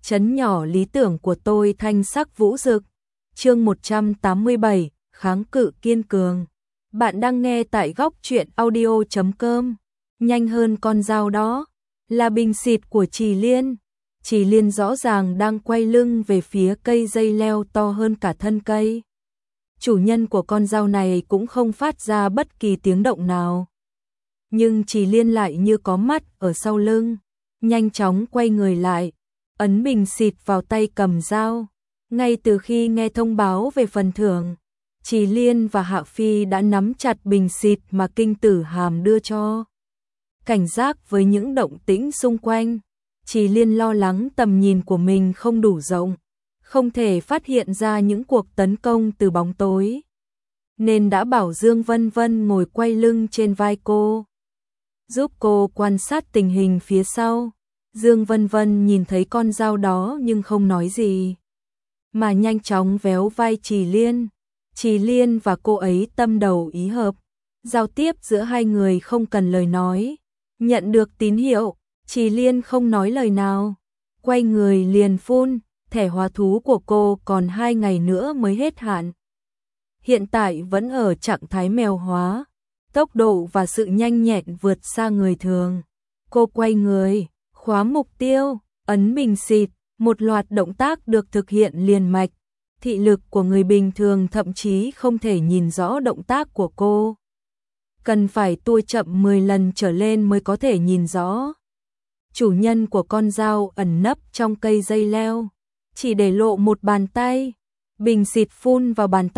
trấn nhỏ lý tưởng của tôi thanh sắc vũ rực. Chương 187, kháng cự kiên cường. Bạn đang nghe tại góc truyện audio.com. Nhanh hơn con dao đó, là bình xịt của Trì Liên. Trì Liên rõ ràng đang quay lưng về phía cây dây leo to hơn cả thân cây. Chủ nhân của con dao này cũng không phát ra bất kỳ tiếng động nào. Nhưng Trì Liên lại như có mắt ở sau lưng, nhanh chóng quay người lại, ấn bình xịt vào tay cầm dao. Ngay từ khi nghe thông báo về phần thưởng, Trì Liên và Hạ Phi đã nắm chặt bình xịt mà Kinh Tử Hàm đưa cho. Cảnh giác với những động tĩnh xung quanh, Trì Liên lo lắng tầm nhìn của mình không đủ rộng, không thể phát hiện ra những cuộc tấn công từ bóng tối, nên đã bảo Dương Vân Vân ngồi quay lưng trên vai cô, giúp cô quan sát tình hình phía sau. Dương Vân Vân nhìn thấy con dao đó nhưng không nói gì, mà nhanh chóng véo vai Trì Liên. Trì Liên và cô ấy tâm đầu ý hợp, giao tiếp giữa hai người không cần lời nói. Nhận được tín hiệu, Trì Liên không nói lời nào, quay người liền phun. Thẻ hóa thú của cô còn 2 ngày nữa mới hết hạn. Hiện tại vẫn ở trạng thái mèo hóa, tốc độ và sự nhanh nhẹn vượt xa người thường. Cô quay người, khóa mục tiêu, ấn bình xịt, một loạt động tác được thực hiện liền mạch. Thị lực của người bình thường thậm chí không thể nhìn rõ động tác của cô. Cần phải tua chậm 10 lần trở lên mới có thể nhìn rõ. Chủ nhân của con dao ẩn nấp trong cây dây leo, chỉ để lộ một bàn tay. Bình xịt phun vào bàn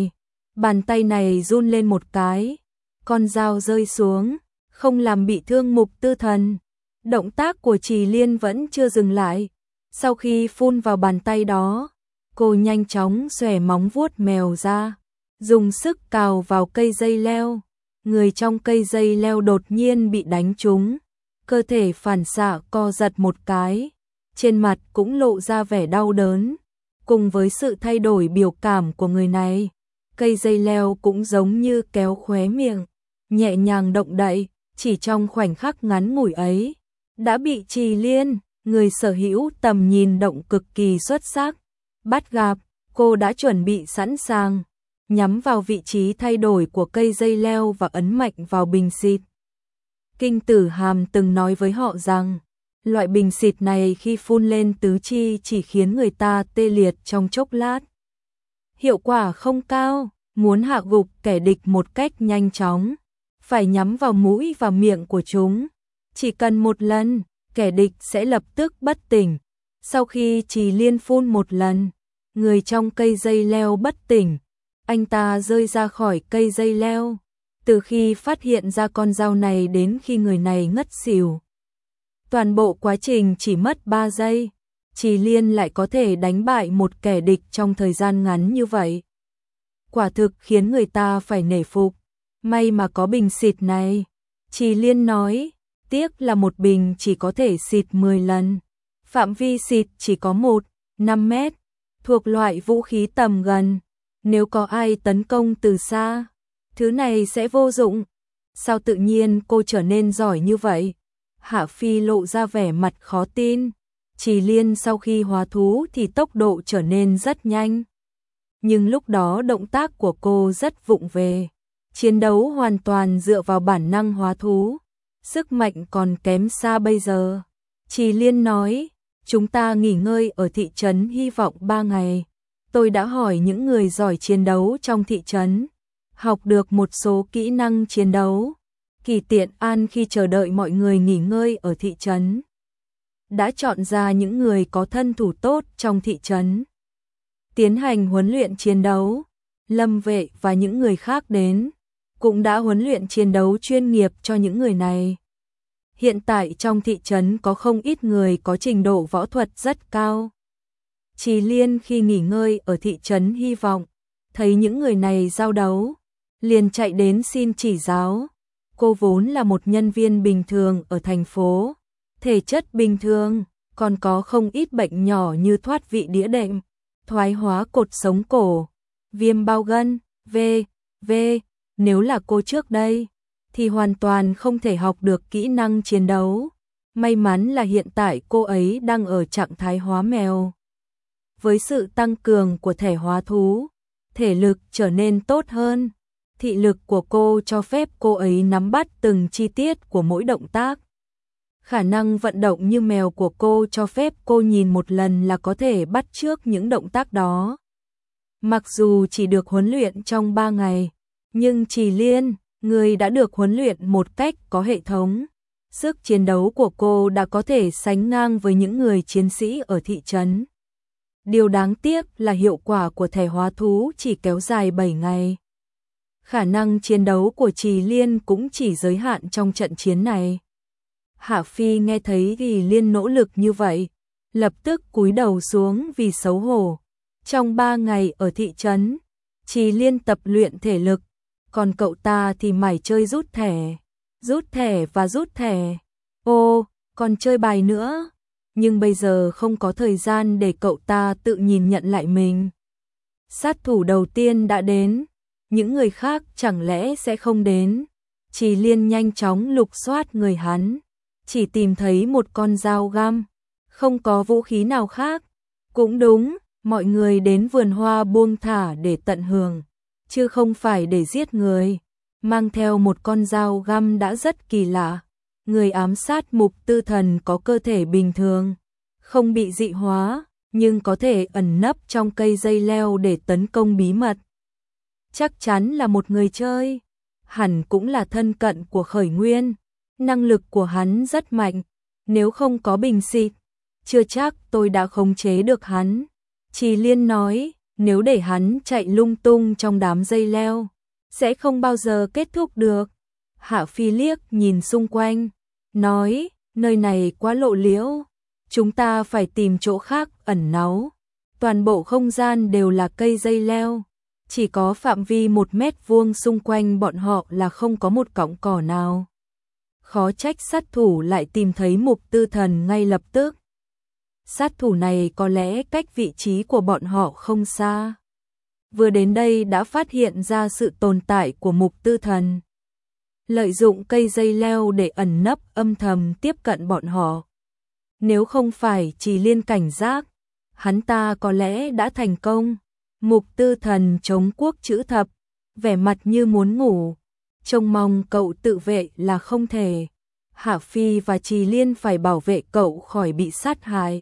tay này run lên một cái, con dao rơi xuống, không làm bị thương Mục Tư Thần. Động tác của Trì Liên vẫn chưa dừng lại. Sau khi phun vào bàn tay đó, cô nhanh chóng xòe móng vuốt mèo ra, dùng sức cào vào cây dây leo. Người trong cây dây leo đột nhiên bị đánh trúng, cơ thể phản xạ co giật một cái, trên mặt cũng lộ ra vẻ đau đớn. Cùng với sự thay đổi biểu cảm của người này, cây dây leo cũng giống như kéo khóe miệng, nhẹ nhàng động đậy. Chỉ trong khoảnh khắc ngắn ngủi ấy, đã bị Trì Liên, người sở hữu tầm nhìn động cực kỳ xuất sắc, bắt gặp. Cô đã chuẩn bị sẵn sàng, nhắm vào vị trí thay đổi của cây dây leo và ấn mạnh vào bình xịt. Kinh Tử Hàm từng nói với họ rằng, loại bình xịt này khi phun lên tứ chi chỉ khiến người ta tê liệt trong chốc lát. Hiệu quả không cao, muốn hạ gục kẻ địch một cách nhanh chóng, phải nhắm vào mũi và miệng của chúng. Chỉ cần một lần, kẻ địch sẽ lập tức bất tỉnh. Sau khi Trì Liên phun một lần, người trong cây dây leo bất tỉnh. Anh ta rơi ra khỏi cây dây leo. Từ khi phát hiện ra con dao này đến khi người này ngất xỉu, toàn bộ quá trình chỉ mất 3 giây. Trì Liên lại có thể đánh bại một kẻ địch trong thời gian ngắn như vậy. Quả thực khiến người ta phải nể phục. May mà có bình xịt này, Trì Liên nói. Tiếc là một bình chỉ có thể xịt 10 lần. Phạm vi xịt chỉ có 5 mét, thuộc loại vũ khí tầm gần. Nếu có ai tấn công từ xa, thứ này sẽ vô dụng. Sao tự nhiên cô trở nên giỏi như vậy? Hạ Phi lộ ra vẻ mặt khó tin. Trì Liên sau khi hóa thú thì tốc độ trở nên rất nhanh. Nhưng lúc đó động tác của cô rất vụng về. Chiến đấu hoàn toàn dựa vào bản năng hóa thú. Sức mạnh còn kém xa bây giờ. Trì Liên nói, chúng ta nghỉ ngơi ở thị trấn hy vọng 3 ngày. Tôi đã hỏi những người giỏi chiến đấu trong thị trấn, học được một số kỹ năng chiến đấu. Kỳ Tiện An khi chờ đợi mọi người nghỉ ngơi ở thị trấn, đã chọn ra những người có thân thủ tốt trong thị trấn, tiến hành huấn luyện chiến đấu. Lâm Vệ và những người khác đến, cũng đã huấn luyện chiến đấu chuyên nghiệp cho những người này. Hiện tại trong thị trấn có không ít người có trình độ võ thuật rất cao. Trì Liên khi nghỉ ngơi ở thị trấn hy vọng, thấy những người này giao đấu, liền chạy đến xin chỉ giáo. Cô vốn là một nhân viên bình thường ở thành phố, thể chất bình thường, còn có không ít bệnh nhỏ như thoát vị đĩa đệm, thoái hóa cột sống cổ, viêm bao gân, v.v. Nếu là cô trước đây, thì hoàn toàn không thể học được kỹ năng chiến đấu, May mắn là hiện tại cô ấy đang ở trạng thái hóa mèo. Với sự tăng cường của thể hóa thú, thể lực trở nên tốt hơn. Thị lực của cô cho phép cô ấy nắm bắt từng chi tiết của mỗi động tác. Khả năng vận động như mèo của cô cho phép cô nhìn một lần là có thể bắt chước những động tác đó. Mặc dù chỉ được huấn luyện trong 3 ngày, nhưng Trì Liên, người đã được huấn luyện một cách có hệ thống, sức chiến đấu của cô đã có thể sánh ngang với những người chiến sĩ ở thị trấn. Điều đáng tiếc là hiệu quả của thể hóa thú chỉ kéo dài 7 ngày. Khả năng chiến đấu của Trì Liên cũng chỉ giới hạn trong trận chiến này. Hạ Phi nghe thấy Trì Liên nỗ lực như vậy, lập tức cúi đầu xuống vì xấu hổ. Trong 3 ngày ở thị trấn, Trì Liên tập luyện thể lực, còn cậu ta thì mải chơi rút thẻ và rút thẻ. Ô, còn chơi bài nữa. Nhưng bây giờ không có thời gian để cậu ta tự nhìn nhận lại mình. Sát thủ đầu tiên đã đến, những người khác chẳng lẽ sẽ không đến. Trì Liên nhanh chóng lục soát người hắn, chỉ tìm thấy một con dao găm, không có vũ khí nào khác. Cũng đúng, mọi người đến vườn hoa buông thả để tận hưởng, chứ không phải để giết người. Mang theo một con dao găm đã rất kỳ lạ. Người ám sát Mục Tư Thần có cơ thể bình thường, không bị dị hóa, nhưng có thể ẩn nấp trong cây dây leo để tấn công bí mật. Chắc chắn là một người chơi, hẳn cũng là thân cận của Khởi Nguyên. Năng lực của hắn rất mạnh, nếu không có bình xịt, chưa chắc tôi đã khống chế được hắn. Trì Liên nói, nếu để hắn chạy lung tung trong đám dây leo, sẽ không bao giờ kết thúc được. Hạ Phi liếc nhìn xung quanh, nói, nơi này quá lộ liễu, chúng ta phải tìm chỗ khác ẩn náu. Toàn bộ không gian đều là cây dây leo, chỉ có phạm vi 1 mét vuông xung quanh bọn họ là không có một cọng cỏ nào. Khó trách sát thủ lại tìm thấy Mục Tư Thần ngay lập tức. Sát thủ này có lẽ cách vị trí của bọn họ không xa. Vừa đến đây đã phát hiện ra sự tồn tại của Mục Tư Thần. Lợi dụng cây dây leo để ẩn nấp âm thầm tiếp cận bọn họ. Nếu không phải Trì Liên cảnh giác, hắn ta có lẽ đã thành công. Mục Tư Thần chống quốc chữ thập, vẻ mặt như muốn ngủ. Trông mong cậu tự vệ là không thể. Hạ Phi và Trì Liên phải bảo vệ cậu khỏi bị sát hại,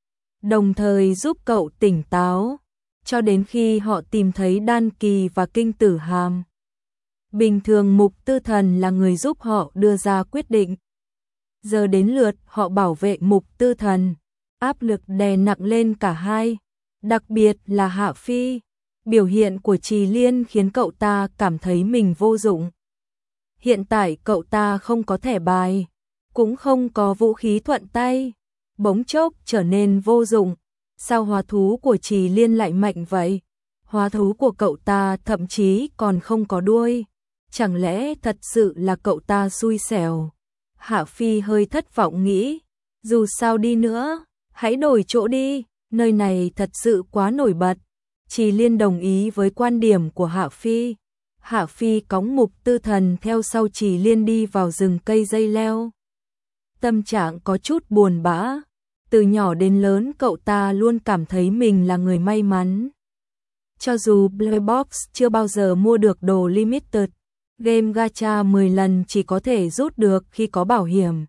đồng thời giúp cậu tỉnh táo, cho đến khi họ tìm thấy Đan Kỳ và Kinh Tử Hàm. Bình thường Mục Tư Thần là người giúp họ đưa ra quyết định. Giờ đến lượt họ bảo vệ Mục Tư Thần, áp lực đè nặng lên cả hai, đặc biệt là Hạ Phi. Biểu hiện của Trì Liên khiến cậu ta cảm thấy mình vô dụng. Hiện tại cậu ta không có thẻ bài, cũng không có vũ khí thuận tay, bỗng chốc trở nên vô dụng. Sao hóa thú của Trì Liên lại mạnh vậy? Hóa thú của cậu ta thậm chí còn không có đuôi. Chẳng lẽ thật sự là cậu ta xui xẻo? Hạ Phi hơi thất vọng nghĩ, dù sao đi nữa, hãy đổi chỗ đi, nơi này thật sự quá nổi bật. Trì Liên đồng ý với quan điểm của Hạ Phi. Hạ Phi cõng Mục Tư Thần theo sau Trì Liên đi vào rừng cây dây leo. Tâm trạng có chút buồn bã. Từ nhỏ đến lớn cậu ta luôn cảm thấy mình là người may mắn. Cho dù Black Box chưa bao giờ mua được đồ limited, game gacha 10 lần chỉ có thể rút được khi có bảo hiểm.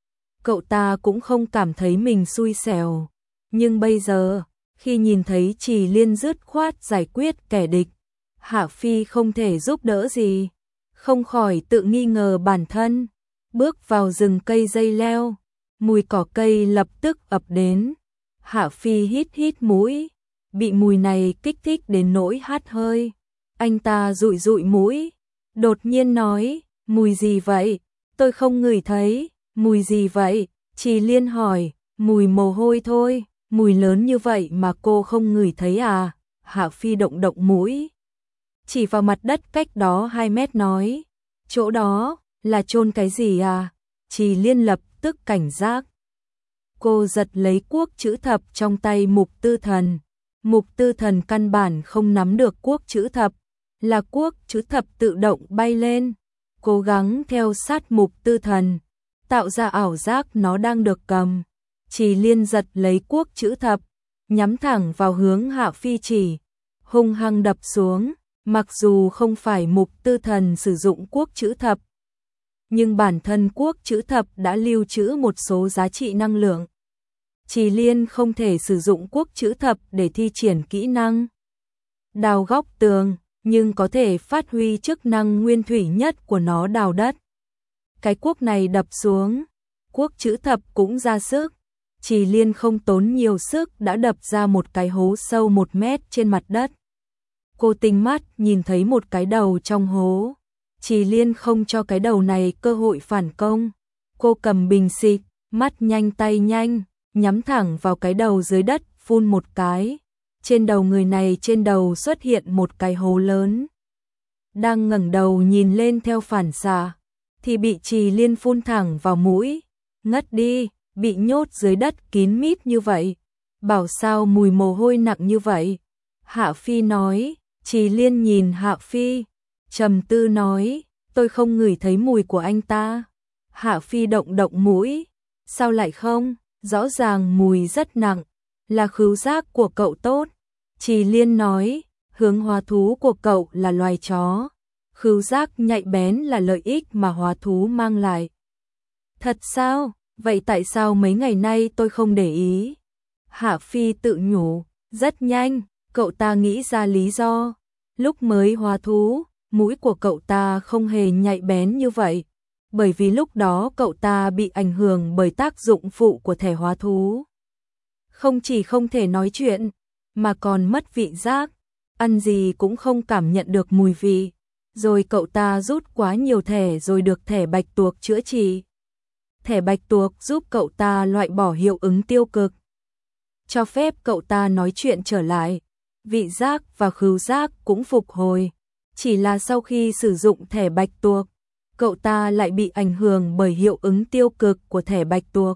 Cậu ta cũng không cảm thấy mình xui xẻo. Nhưng bây giờ, khi nhìn thấy Trì Liên dứt khoát giải quyết kẻ địch, Hạ Phi không thể giúp đỡ gì, không khỏi tự nghi ngờ bản thân. Bước vào rừng cây dây leo, mùi cỏ cây lập tức ập đến. Hạ Phi hít hít mũi, bị mùi này kích thích đến nỗi hắt hơi. Anh ta dụi dụi mũi, đột nhiên nói, mùi gì vậy? Tôi không ngửi thấy. Mùi gì vậy? Trì Liên hỏi. Mùi mồ hôi thôi. Mùi lớn như vậy mà cô không ngửi thấy à? Hạ Phi động động mũi, chỉ vào mặt đất cách đó 2 mét nói, chỗ đó là chôn cái gì à? Trì Liên lập tức cảnh giác. Cô giật lấy cuốc chữ thập trong tay Mục Tư Thần. Mục Tư Thần căn bản không nắm được cuốc chữ thập, là cuốc chữ thập tự động bay lên, cố gắng theo sát Mục Tư Thần. tạo ra ảo giác nó đang được cầm. Trì Liên giật lấy cuốc chữ thập, nhắm thẳng vào hướng Hạ Phi chỉ, hung hăng đập xuống. Mặc dù không phải Mục Tư Thần sử dụng cuốc chữ thập, nhưng bản thân cuốc chữ thập đã lưu trữ một số giá trị năng lượng. Trì Liên không thể sử dụng cuốc chữ thập để thi triển kỹ năng đào góc tường, nhưng có thể phát huy chức năng nguyên thủy nhất của nó, đào đất. Cái cuốc này đập xuống, cuốc chữ thập cũng ra sức. Trì Liên không tốn nhiều sức đã đập ra một cái hố sâu 1 mét trên mặt đất. Cô tinh mắt nhìn thấy một cái đầu trong hố. Trì Liên không cho cái đầu này cơ hội phản công. Cô cầm bình xịt, mắt nhanh tay nhanh, nhắm thẳng vào cái đầu dưới đất, phun một cái. Trên đầu người này, trên đầu xuất hiện một cái hố lớn. Đang ngẩng đầu nhìn lên theo phản xạ, thì bị Trì Liên phun thẳng vào mũi. Ngất đi, bị nhốt dưới đất kín mít như vậy. Bảo sao mùi mồ hôi nặng như vậy? Hạ Phi nói. Trì Liên nhìn Hạ Phi, trầm tư nói, tôi không ngửi thấy mùi của anh ta. Hạ Phi động động mũi, sao lại không? Rõ ràng mùi rất nặng, là khứu giác của cậu tốt. Trì Liên nói, hướng hóa thú của cậu là loài chó. Khứu giác nhạy bén là lợi ích mà hóa thú mang lại. Thật sao? Vậy tại sao mấy ngày nay tôi không để ý? Hạ Phi tự nhủ, rất nhanh, cậu ta nghĩ ra lý do. Lúc mới hóa thú, mũi của cậu ta không hề nhạy bén như vậy, bởi vì lúc đó cậu ta bị ảnh hưởng bởi tác dụng phụ của thẻ hóa thú. Không chỉ không thể nói chuyện, mà còn mất vị giác, ăn gì cũng không cảm nhận được mùi vị. Rồi cậu ta rút quá nhiều thẻ rồi được thẻ bạch tuộc chữa trị. Thẻ bạch tuộc giúp cậu ta loại bỏ hiệu ứng tiêu cực, cho phép cậu ta nói chuyện trở lại. Vị giác và khứu giác cũng phục hồi. Chỉ là sau khi sử dụng thẻ bạch tuộc, cậu ta lại bị ảnh hưởng bởi hiệu ứng tiêu cực của thẻ bạch tuộc,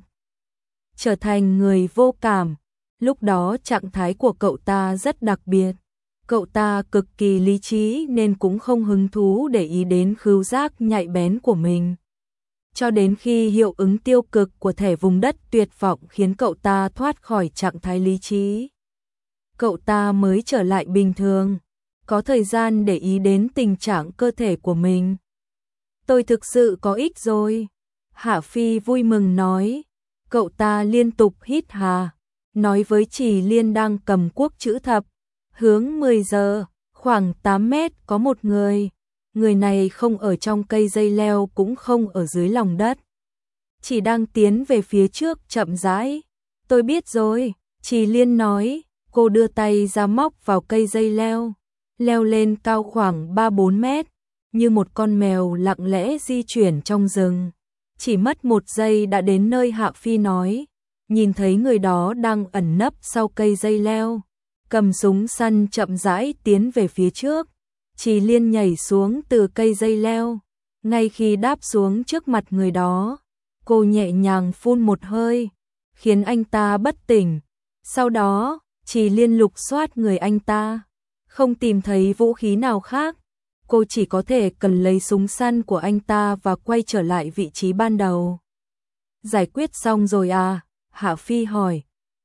trở thành người vô cảm. Lúc đó trạng thái của cậu ta rất đặc biệt. Cậu ta cực kỳ lý trí nên cũng không hứng thú để ý đến khứu giác nhạy bén của mình. Cho đến khi hiệu ứng tiêu cực của thẻ vùng đất tuyệt vọng khiến cậu ta thoát khỏi trạng thái lý trí, cậu ta mới trở lại bình thường, có thời gian để ý đến tình trạng cơ thể của mình. Tôi thực sự có ích rồi. Hạ Phi vui mừng nói. Cậu ta liên tục hít hà, nói với Trì Liên đang cầm cuốc chữ thập. Hướng 10 giờ, khoảng 8 mét có một người. Người này không ở trong cây dây leo cũng không ở dưới lòng đất, chỉ đang tiến về phía trước chậm rãi. Tôi biết rồi, Trì Liên nói. Cô đưa tay ra móc vào cây dây leo, leo lên cao khoảng 3-4 mét, như một con mèo lặng lẽ di chuyển trong rừng. Chỉ mất 1 giây đã đến nơi Hạ Phi nói, nhìn thấy người đó đang ẩn nấp sau cây dây leo, cầm súng săn chậm rãi tiến về phía trước. Trì Liên nhảy xuống từ cây dây leo, ngay khi đáp xuống trước mặt người đó, cô nhẹ nhàng phun một hơi, khiến anh ta bất tỉnh. Sau đó, Trì Liên lục soát người anh ta, không tìm thấy vũ khí nào khác. Cô chỉ có thể cần lấy súng săn của anh ta và quay trở lại vị trí ban đầu. Giải quyết xong rồi à? Hạ Phi hỏi.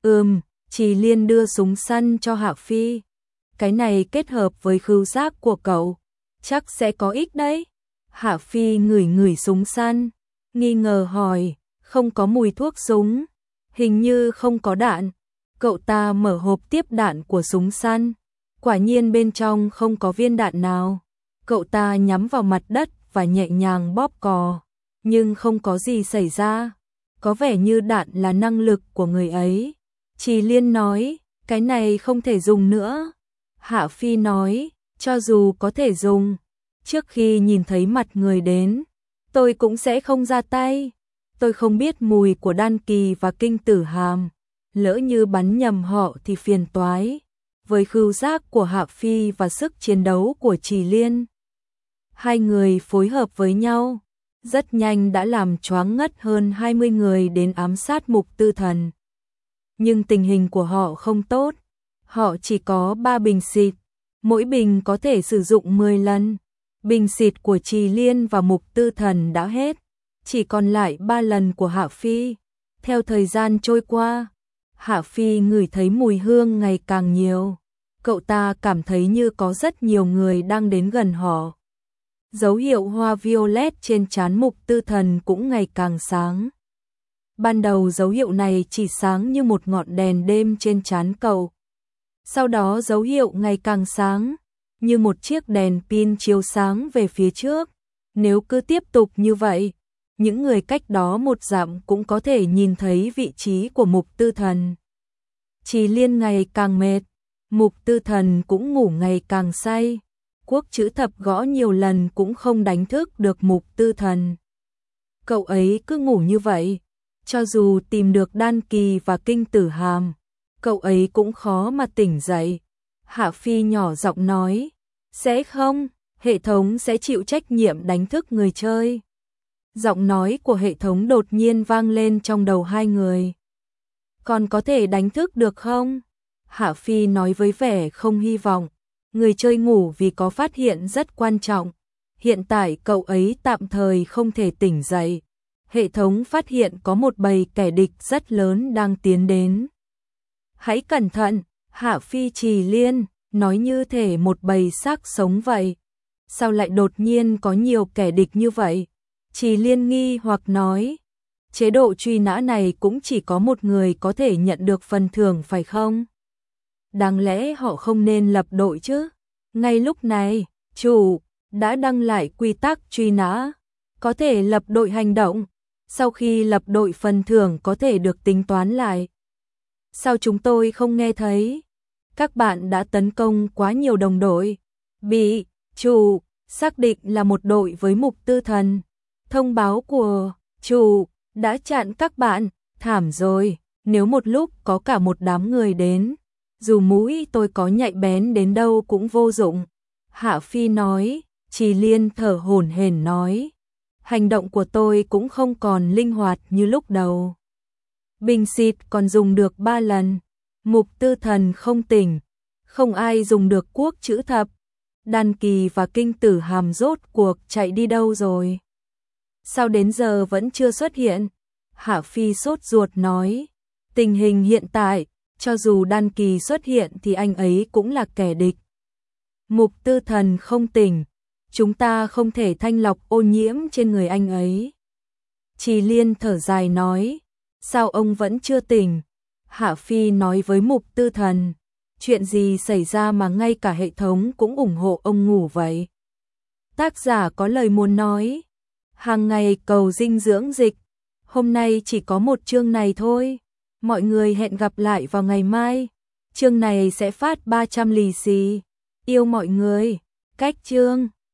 Trì Liên đưa súng săn cho Hạ Phi. Cái này kết hợp với khứu giác của cậu, chắc sẽ có ích đấy. Hạ Phi ngửi ngửi súng săn, nghi ngờ hỏi, không có mùi thuốc súng, hình như không có đạn. Cậu ta mở hộp tiếp đạn của súng săn, quả nhiên bên trong không có viên đạn nào. Cậu ta nhắm vào mặt đất và nhẹ nhàng bóp cò, nhưng không có gì xảy ra. Có vẻ như đạn là năng lực của người ấy. Trì Liên nói, cái này không thể dùng nữa. Hạ Phi nói, cho dù có thể dùng, trước khi nhìn thấy mặt người đến, tôi cũng sẽ không ra tay. Tôi không biết mùi của đan kỳ và kinh tử hàm, lỡ như bắn nhầm họ thì phiền toái. Với khứu giác của Hạ Phi và sức chiến đấu của Trì Liên, hai người phối hợp với nhau, rất nhanh đã làm choáng ngất hơn 20 người đến ám sát Mục Tư Thần. Nhưng tình hình của họ không tốt, họ chỉ có 3 bình xịt, mỗi bình có thể sử dụng 10 lần. Bình xịt của Trì Liên và Mục Tư Thần đã hết, chỉ còn lại 3 lần của Hạ Phi. Theo thời gian trôi qua, Hạ Phi ngửi thấy mùi hương ngày càng nhiều. Cậu ta cảm thấy như có rất nhiều người đang đến gần họ. Dấu hiệu hoa violet trên trán Mục Tư Thần cũng ngày càng sáng. Ban đầu dấu hiệu này chỉ sáng như một ngọn đèn đêm trên trán cậu. Sau đó dấu hiệu ngày càng sáng, như một chiếc đèn pin chiếu sáng về phía trước. Nếu cứ tiếp tục như vậy, những người cách đó 1 dặm cũng có thể nhìn thấy vị trí của Mục Tư Thần. Trì Liên ngày càng mệt, Mục Tư Thần cũng ngủ ngày càng say. Quốc chữ thập gõ nhiều lần cũng không đánh thức được Mục Tư Thần. Cậu ấy cứ ngủ như vậy, cho dù tìm được đan kỳ và kinh tử hàm, cậu ấy cũng khó mà tỉnh dậy. Hạ Phi nhỏ giọng nói, sẽ không, hệ thống sẽ chịu trách nhiệm đánh thức người chơi. Giọng nói của hệ thống đột nhiên vang lên trong đầu hai người. Còn có thể đánh thức được không? Hạ Phi nói với vẻ không hy vọng. Người chơi ngủ vì có phát hiện rất quan trọng. Hiện tại cậu ấy tạm thời không thể tỉnh dậy. Hệ thống phát hiện có một bầy kẻ địch rất lớn đang tiến đến. Hãy cẩn thận, Hạ Phi Trì Liên, nói như thể một bầy xác sống vậy. Sao lại đột nhiên có nhiều kẻ địch như vậy? Trì Liên nghi hoặc nói, chế độ truy nã này cũng chỉ có một người có thể nhận được phần thưởng phải không? Đáng lẽ họ không nên lập đội chứ? Ngay lúc này, chủ đã đăng lại quy tắc truy nã, có thể lập đội hành động, sau khi lập đội phần thưởng có thể được tính toán lại. Sao chúng tôi không nghe thấy? Các bạn đã tấn công quá nhiều đồng đội, bị chủ xác định là một đội với Mục Tư Thần. Thông báo của chủ đã chặn các bạn, thảm rồi, nếu một lúc có cả một đám người đến, dù mũi tôi có nhạy bén đến đâu cũng vô dụng. Hạ Phi nói. Trì Liên thở hổn hển nói, hành động của tôi cũng không còn linh hoạt như lúc đầu. Bình xịt còn dùng được 3 lần, Mục Tư Thần không tỉnh, không ai dùng được quốc chữ thập. Đan kỳ và kinh tử hàm rốt cuộc chạy đi đâu rồi? Sao đến giờ vẫn chưa xuất hiện? Hạ Phi sốt ruột nói, tình hình hiện tại, cho dù đan kỳ xuất hiện thì anh ấy cũng là kẻ địch. Mục Tư Thần không tỉnh, chúng ta không thể thanh lọc ô nhiễm trên người anh ấy. Trì Liên thở dài nói, sao ông vẫn chưa tỉnh? Hạ Phi nói với Mục Tư Thần, chuyện gì xảy ra mà ngay cả hệ thống cũng ủng hộ ông ngủ vậy? Tác giả có lời muốn nói, hàng ngày cầu dinh dưỡng dịch, hôm nay chỉ có một chương này thôi. Mọi người hẹn gặp lại vào ngày mai, chương này sẽ phát 300 lì xì. Yêu mọi người, cách chương.